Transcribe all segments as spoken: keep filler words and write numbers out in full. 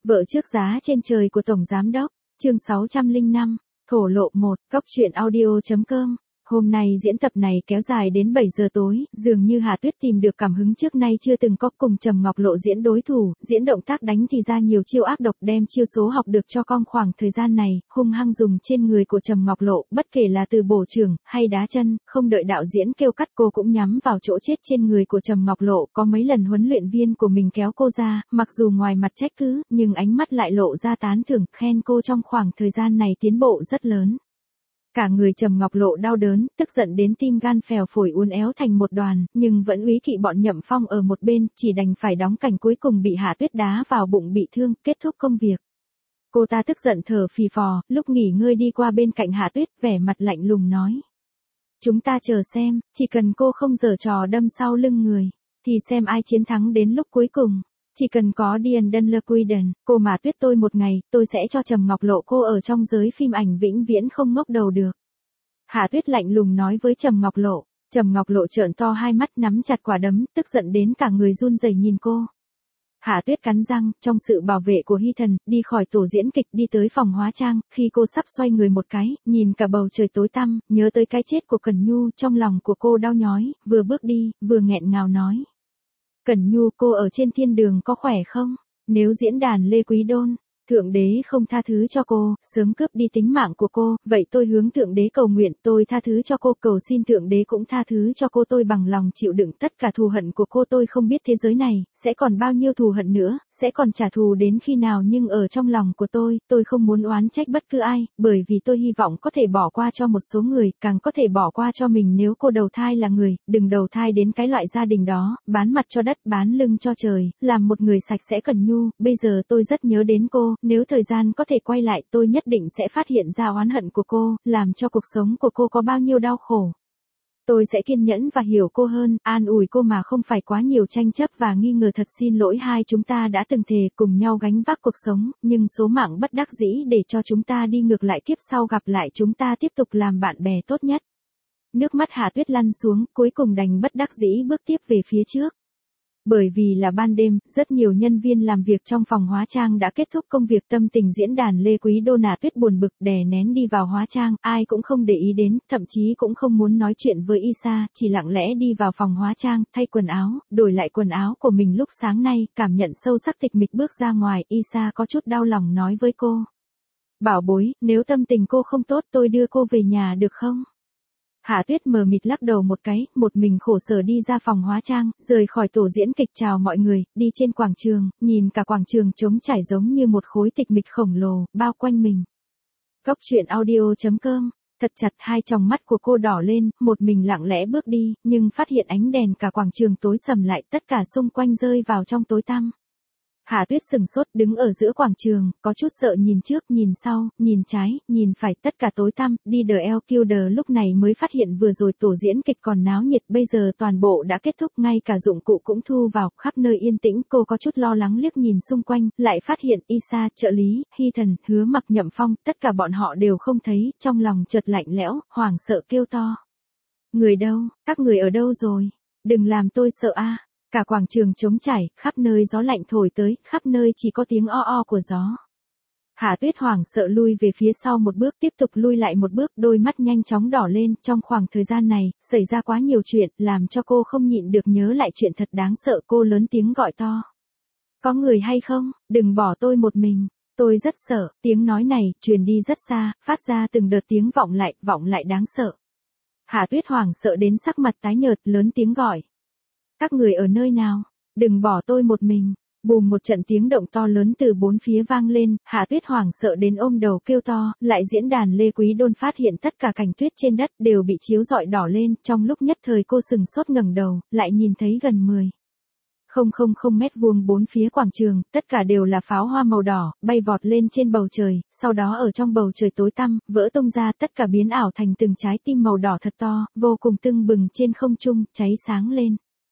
Vợ trước giá trên trời của Tổng Giám Đốc, chương sáu trăm lẻ năm, thổ lộ một, góc truyện audio chấm com. Hôm nay diễn tập này kéo dài đến bảy giờ tối, dường như Hà Tuyết tìm được cảm hứng trước nay chưa từng có cùng Trầm Ngọc Lộ diễn đối thủ, diễn động tác đánh thì ra nhiều chiêu ác độc đem chiêu số học được cho con khoảng thời gian này, hung hăng dùng trên người của Trầm Ngọc Lộ, bất kể là từ bổ chưởng hay đá chân, không đợi đạo diễn kêu cắt cô cũng nhắm vào chỗ chết trên người của Trầm Ngọc Lộ, có mấy lần huấn luyện viên của mình kéo cô ra, mặc dù ngoài mặt trách cứ, nhưng ánh mắt lại lộ ra tán thưởng, khen cô trong khoảng thời gian này tiến bộ rất lớn. Cả người Trầm Ngọc Lộ đau đớn, tức giận đến tim gan phèo phổi uốn éo thành một đoàn, nhưng vẫn úy kỵ bọn Nhậm Phong ở một bên, chỉ đành phải đóng cảnh cuối cùng bị Hạ Tuyết đá vào bụng bị thương, kết thúc công việc. Cô ta tức giận thở phì phò, lúc nghỉ ngơi đi qua bên cạnh Hạ Tuyết, vẻ mặt lạnh lùng nói. Chúng ta chờ xem, chỉ cần cô không giở trò đâm sau lưng người, thì xem ai chiến thắng đến lúc cuối cùng. Chỉ cần có Dian Dunlequiden, cô mà Tuyết tôi một ngày, tôi sẽ cho Trầm Ngọc Lộ cô ở trong giới phim ảnh vĩnh viễn không ngóc đầu được. Hạ Tuyết lạnh lùng nói với Trầm Ngọc Lộ. Trầm Ngọc Lộ trợn to hai mắt nắm chặt quả đấm, tức giận đến cả người run rẩy nhìn cô. Hạ Tuyết cắn răng, trong sự bảo vệ của Hy Thần, đi khỏi tổ diễn kịch đi tới phòng hóa trang, khi cô sắp xoay người một cái, nhìn cả bầu trời tối tăm, nhớ tới cái chết của Cẩn Nhu, trong lòng của cô đau nhói, vừa bước đi, vừa nghẹn ngào nói. Cẩn Nhu, cô ở trên thiên đường có khỏe không? Nếu diễn đàn Lê Quý Đôn, Thượng Đế không tha thứ cho cô, sớm cướp đi tính mạng của cô, vậy tôi hướng Thượng Đế cầu nguyện, tôi tha thứ cho cô, cầu xin Thượng Đế cũng tha thứ cho cô, tôi bằng lòng chịu đựng tất cả thù hận của cô, tôi không biết thế giới này, sẽ còn bao nhiêu thù hận nữa, sẽ còn trả thù đến khi nào, nhưng ở trong lòng của tôi, tôi không muốn oán trách bất cứ ai, bởi vì tôi hy vọng có thể bỏ qua cho một số người, càng có thể bỏ qua cho mình nếu cô đầu thai là người, đừng đầu thai đến cái loại gia đình đó, bán mặt cho đất, bán lưng cho trời, làm một người sạch sẽ. Cẩn Nhu, bây giờ tôi rất nhớ đến cô, nếu thời gian có thể quay lại tôi nhất định sẽ phát hiện ra oán hận của cô, làm cho cuộc sống của cô có bao nhiêu đau khổ. Tôi sẽ kiên nhẫn và hiểu cô hơn, an ủi cô mà không phải quá nhiều tranh chấp và nghi ngờ. Thật xin lỗi, hai chúng ta đã từng thề cùng nhau gánh vác cuộc sống, nhưng số mạng bất đắc dĩ để cho chúng ta đi ngược lại, kiếp sau gặp lại chúng ta tiếp tục làm bạn bè tốt nhất. Nước mắt Hạ Tuyết lăn xuống, cuối cùng đành bất đắc dĩ bước tiếp về phía trước. Bởi vì là ban đêm, rất nhiều nhân viên làm việc trong phòng hóa trang đã kết thúc công việc, tâm tình diễn đàn Lê Quý Đôn Hạ Tuyết buồn bực đè nén đi vào hóa trang, ai cũng không để ý đến, thậm chí cũng không muốn nói chuyện với Isa, chỉ lặng lẽ đi vào phòng hóa trang, thay quần áo, đổi lại quần áo của mình lúc sáng nay, cảm nhận sâu sắc tịch mịch bước ra ngoài, Isa có chút đau lòng nói với cô. Bảo bối, nếu tâm tình cô không tốt tôi đưa cô về nhà được không? Hạ Tuyết mờ mịt lắc đầu một cái, một mình khổ sở đi ra phòng hóa trang, rời khỏi tổ diễn kịch chào mọi người, đi trên quảng trường, nhìn cả quảng trường trống trải giống như một khối tịch mịch khổng lồ, bao quanh mình. Góc truyện audio chấm com, thật chặt hai tròng mắt của cô đỏ lên, một mình lặng lẽ bước đi, nhưng phát hiện ánh đèn cả quảng trường tối sầm lại, tất cả xung quanh rơi vào trong tối tăm. Hạ Tuyết sừng sốt đứng ở giữa quảng trường, có chút sợ nhìn trước, nhìn sau, nhìn trái, nhìn phải, tất cả tối tăm, đi The El Killer lúc này mới phát hiện vừa rồi tổ diễn kịch còn náo nhiệt, bây giờ toàn bộ đã kết thúc, ngay cả dụng cụ cũng thu vào, khắp nơi yên tĩnh, cô có chút lo lắng liếc nhìn xung quanh, lại phát hiện Isa, trợ lý, Hy Thần, Hứa Mặc, Nhậm Phong, tất cả bọn họ đều không thấy, trong lòng chợt lạnh lẽo, hoảng sợ kêu to. Người đâu, các người ở đâu rồi? Đừng làm tôi sợ a. Cả quảng trường trống trải, khắp nơi gió lạnh thổi tới, khắp nơi chỉ có tiếng o o của gió. Hạ Tuyết hoảng sợ lui về phía sau một bước, tiếp tục lui lại một bước, đôi mắt nhanh chóng đỏ lên, trong khoảng thời gian này, xảy ra quá nhiều chuyện, làm cho cô không nhịn được nhớ lại chuyện thật đáng sợ, cô lớn tiếng gọi to. Có người hay không, đừng bỏ tôi một mình, tôi rất sợ, tiếng nói này, truyền đi rất xa, phát ra từng đợt tiếng vọng lại, vọng lại đáng sợ. Hạ Tuyết hoảng sợ đến sắc mặt tái nhợt, lớn tiếng gọi. Các người ở nơi nào? Đừng bỏ tôi một mình. Bùm, một trận tiếng động to lớn từ bốn phía vang lên, Hạ Tuyết hoảng sợ đến ôm đầu kêu to, lại diễn đàn Lê Quý Đôn phát hiện tất cả cảnh tuyết trên đất đều bị chiếu rọi đỏ lên, trong lúc nhất thời cô sừng sốt ngẩng đầu, lại nhìn thấy gần mười không không không mét vuông bốn phía quảng trường, tất cả đều là pháo hoa màu đỏ, bay vọt lên trên bầu trời, sau đó ở trong bầu trời tối tăm, vỡ tung ra, tất cả biến ảo thành từng trái tim màu đỏ thật to, vô cùng tưng bừng trên không trung, cháy sáng lên.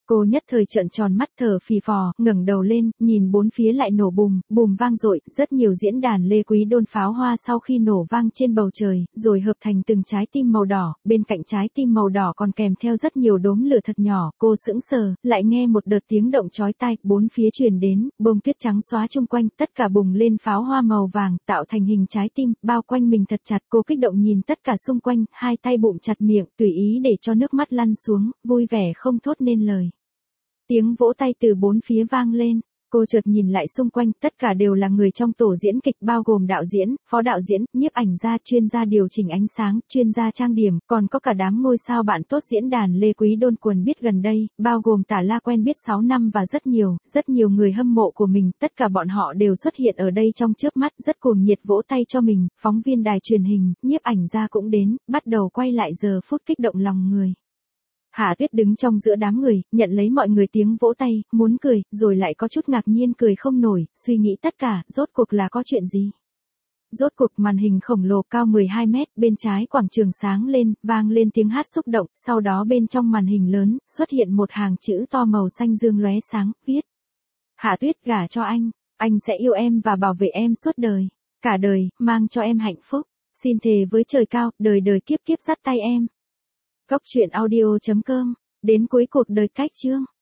Cô nhất thời trợn tròn mắt thở phì phò, ngẩng đầu lên, nhìn bốn phía lại nổ bùm, bùm vang dội, rất nhiều diễn đàn Lê Quý Đôn pháo hoa sau khi nổ vang trên bầu trời, rồi hợp thành từng trái tim màu đỏ, bên cạnh trái tim màu đỏ còn kèm theo rất nhiều đốm lửa thật nhỏ, cô sững sờ, lại nghe một đợt tiếng động chói tai, bốn phía truyền đến, bông tuyết trắng xóa chung quanh, tất cả bùng lên pháo hoa màu vàng, tạo thành hình trái tim, bao quanh mình thật chặt, cô kích động nhìn tất cả xung quanh, hai tay bụng chặt miệng, tùy ý để cho nước mắt lăn xuống, vui vẻ không thốt nên lời. Tiếng vỗ tay từ bốn phía vang lên, cô chợt nhìn lại xung quanh, tất cả đều là người trong tổ diễn kịch bao gồm đạo diễn, phó đạo diễn, nhiếp ảnh gia, chuyên gia điều chỉnh ánh sáng, chuyên gia trang điểm, còn có cả đám ngôi sao bạn tốt diễn đàn Lê Quý Đôn quần biết gần đây, bao gồm Tả La quen biết sáu năm và rất nhiều, rất nhiều người hâm mộ của mình, tất cả bọn họ đều xuất hiện ở đây trong chớp mắt, rất cuồng nhiệt vỗ tay cho mình, phóng viên đài truyền hình, nhiếp ảnh gia cũng đến, bắt đầu quay lại giờ phút kích động lòng người. Hạ Tuyết đứng trong giữa đám người, nhận lấy mọi người tiếng vỗ tay, muốn cười, rồi lại có chút ngạc nhiên cười không nổi, suy nghĩ tất cả, rốt cuộc là có chuyện gì. Rốt cuộc màn hình khổng lồ cao mười hai mét, bên trái quảng trường sáng lên, vang lên tiếng hát xúc động, sau đó bên trong màn hình lớn, xuất hiện một hàng chữ to màu xanh dương lóe sáng, viết. Hạ Tuyết gả cho anh, anh sẽ yêu em và bảo vệ em suốt đời, cả đời, mang cho em hạnh phúc, xin thề với trời cao, đời đời kiếp kiếp dắt tay em. Cốc truyện audio chấm com, đến cuối cuộc đời cách chương.